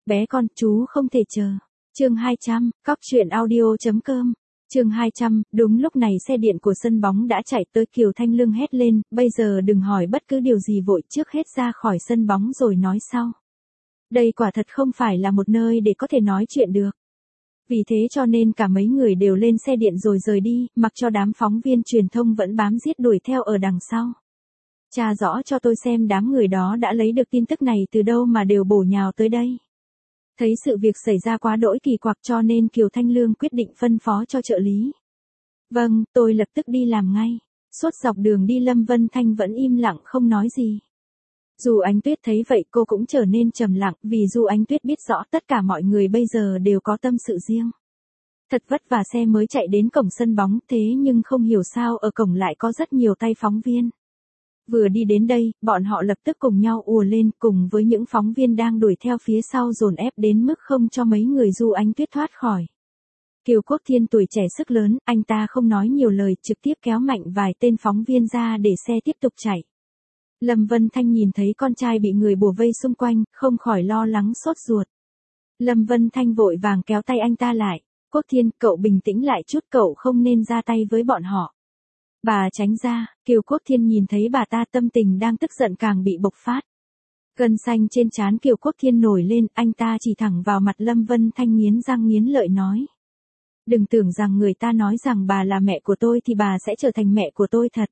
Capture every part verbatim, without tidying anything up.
Bé con, chú không thể chờ. Chương hai trăm, cóc truyện audio chấm com. Chương hai trăm, đúng lúc này xe điện của sân bóng đã chạy tới. Kiều Thanh Lương hét lên, bây giờ đừng hỏi bất cứ điều gì, vội trước hết ra khỏi sân bóng rồi nói sau. Đây quả thật không phải là một nơi để có thể nói chuyện được. Vì thế cho nên cả mấy người đều lên xe điện rồi rời đi, mặc cho đám phóng viên truyền thông vẫn bám giết đuổi theo ở đằng sau. Tra rõ cho tôi xem đám người đó đã lấy được tin tức này từ đâu mà đều bổ nhào tới đây. Thấy sự việc xảy ra quá đỗi kỳ quặc cho nên Kiều Thanh Lương quyết định phân phó cho trợ lý. Vâng, tôi lập tức đi làm ngay. Suốt dọc đường đi Lâm Vân Thanh vẫn im lặng không nói gì. Du Ánh Tuyết thấy vậy cô cũng trở nên trầm lặng, vì Du Ánh Tuyết biết rõ tất cả mọi người bây giờ đều có tâm sự riêng. Thật vất vả xe mới chạy đến cổng sân bóng, thế nhưng không hiểu sao ở cổng lại có rất nhiều tay phóng viên. Vừa đi đến đây, bọn họ lập tức cùng nhau ùa lên, cùng với những phóng viên đang đuổi theo phía sau dồn ép đến mức không cho mấy người Du Ánh Tuyết thoát khỏi. Kiều Quốc Thiên tuổi trẻ sức lớn, anh ta không nói nhiều lời, trực tiếp kéo mạnh vài tên phóng viên ra để xe tiếp tục chạy. Lâm Vân Thanh nhìn thấy con trai bị người bủa vây xung quanh, không khỏi lo lắng sốt ruột. Lâm Vân Thanh vội vàng kéo tay anh ta lại. Quốc Thiên, cậu bình tĩnh lại chút, cậu không nên ra tay với bọn họ. Bà tránh ra. Kiều Quốc Thiên nhìn thấy bà ta tâm tình đang tức giận càng bị bộc phát. Gân xanh trên trán Kiều Quốc Thiên nổi lên, anh ta chỉ thẳng vào mặt Lâm Vân Thanh nghiến răng nghiến lợi nói. Đừng tưởng rằng người ta nói rằng bà là mẹ của tôi thì bà sẽ trở thành mẹ của tôi thật.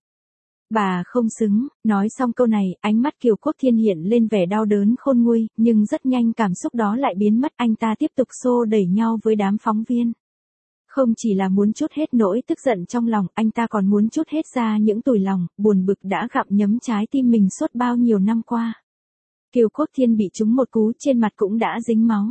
Bà không xứng. Nói xong câu này, ánh mắt Kiều Quốc Thiên hiện lên vẻ đau đớn khôn nguôi, nhưng rất nhanh cảm xúc đó lại biến mất, anh ta tiếp tục xô đẩy nhau với đám phóng viên. Không chỉ là muốn trút hết nỗi tức giận trong lòng, anh ta còn muốn trút hết ra những tủi lòng, buồn bực đã gặm nhấm trái tim mình suốt bao nhiêu năm qua. Kiều Quốc Thiên bị trúng một cú, trên mặt cũng đã dính máu.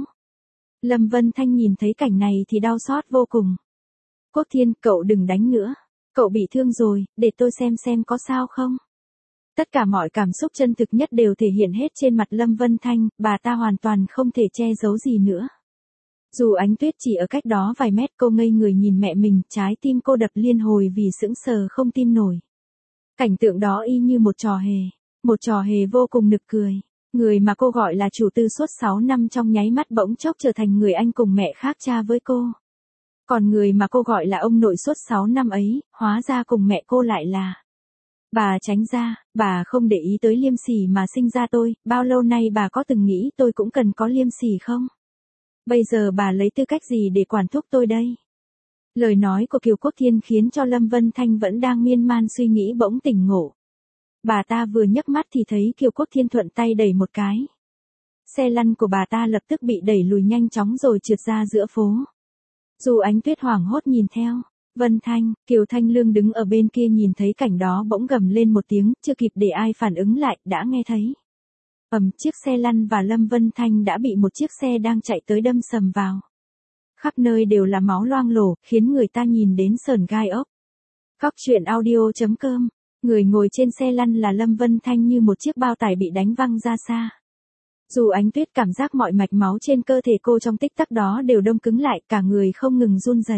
Lâm Vân Thanh nhìn thấy cảnh này thì đau xót vô cùng. Quốc Thiên, cậu đừng đánh nữa. Cậu bị thương rồi, để tôi xem xem có sao không. Tất cả mọi cảm xúc chân thực nhất đều thể hiện hết trên mặt Lâm Vân Thanh, bà ta hoàn toàn không thể che giấu gì nữa. Dù Ánh Tuyết chỉ ở cách đó vài mét, cô ngây người nhìn mẹ mình, trái tim cô đập liên hồi vì sững sờ không tin nổi. Cảnh tượng đó y như một trò hề, một trò hề vô cùng nực cười. Người mà cô gọi là chủ tư suốt sáu năm trong nháy mắt bỗng chốc trở thành người anh cùng mẹ khác cha với cô. Còn người mà cô gọi là ông nội suốt sáu năm ấy, hóa ra cùng mẹ cô lại là... Bà tránh ra, bà không để ý tới Liêm Sỉ mà sinh ra tôi, bao lâu nay bà có từng nghĩ tôi cũng cần có Liêm Sỉ không? Bây giờ bà lấy tư cách gì để quản thúc tôi đây? Lời nói của Kiều Quốc Thiên khiến cho Lâm Vân Thanh vẫn đang miên man suy nghĩ bỗng tỉnh ngộ. Bà ta vừa nhấc mắt thì thấy Kiều Quốc Thiên thuận tay đẩy một cái. Xe lăn của bà ta lập tức bị đẩy lùi nhanh chóng rồi trượt ra giữa phố. Dù Ánh Tuyết hoảng hốt nhìn theo. Vân Thanh, Kiều Thanh Lương đứng ở bên kia nhìn thấy cảnh đó bỗng gầm lên một tiếng, chưa kịp để ai phản ứng lại, đã nghe thấy. Ầm, chiếc xe lăn và Lâm Vân Thanh đã bị một chiếc xe đang chạy tới đâm sầm vào. Khắp nơi đều là máu loang lổ, khiến người ta nhìn đến sởn gai ốc. Cóc truyện audio chấm com. Người ngồi trên xe lăn là Lâm Vân Thanh như một chiếc bao tải bị đánh văng ra xa. Dù Ánh Tuyết cảm giác mọi mạch máu trên cơ thể cô trong tích tắc đó đều đông cứng lại, cả người không ngừng run rẩy.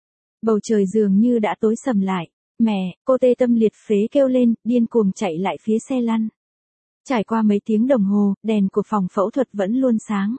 Bầu trời dường như đã tối sầm lại. Mẹ, cô tê tâm liệt phế kêu lên, điên cuồng chạy lại phía xe lăn. Trải qua mấy tiếng đồng hồ, đèn của phòng phẫu thuật vẫn luôn sáng.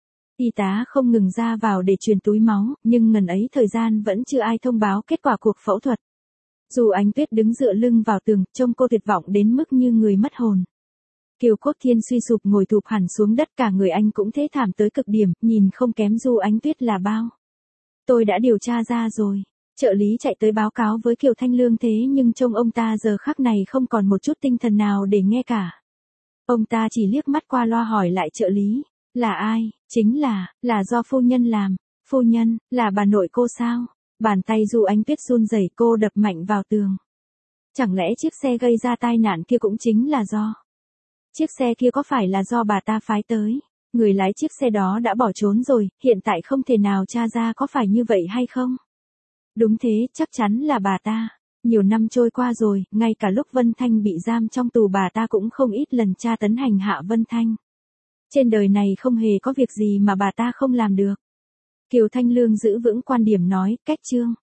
Y tá không ngừng ra vào để truyền túi máu, nhưng ngần ấy thời gian vẫn chưa ai thông báo kết quả cuộc phẫu thuật. Dù Ánh Tuyết đứng dựa lưng vào tường, trông cô tuyệt vọng đến mức như người mất hồn. Kiều Quốc Thiên suy sụp ngồi thụp hẳn xuống đất, cả người anh cũng thế thảm tới cực điểm, nhìn không kém Du Ánh Tuyết là bao. Tôi đã điều tra ra rồi. Trợ lý chạy tới báo cáo với Kiều Thanh Lương, thế nhưng trông ông ta giờ khắc này không còn một chút tinh thần nào để nghe cả. Ông ta chỉ liếc mắt qua loa hỏi lại trợ lý, là ai? Chính là, là do phu nhân làm. Phu nhân, là bà nội cô sao? Bàn tay Du Ánh Tuyết run rẩy, cô đập mạnh vào tường. Chẳng lẽ chiếc xe gây ra tai nạn kia cũng chính là do... Chiếc xe kia có phải là do bà ta phái tới? Người lái chiếc xe đó đã bỏ trốn rồi, hiện tại không thể nào tra ra có phải như vậy hay không? Đúng thế, chắc chắn là bà ta. Nhiều năm trôi qua rồi, ngay cả lúc Vân Thanh bị giam trong tù bà ta cũng không ít lần tra tấn hành hạ Vân Thanh. Trên đời này không hề có việc gì mà bà ta không làm được. Kiều Thanh Lương giữ vững quan điểm nói, cách chương.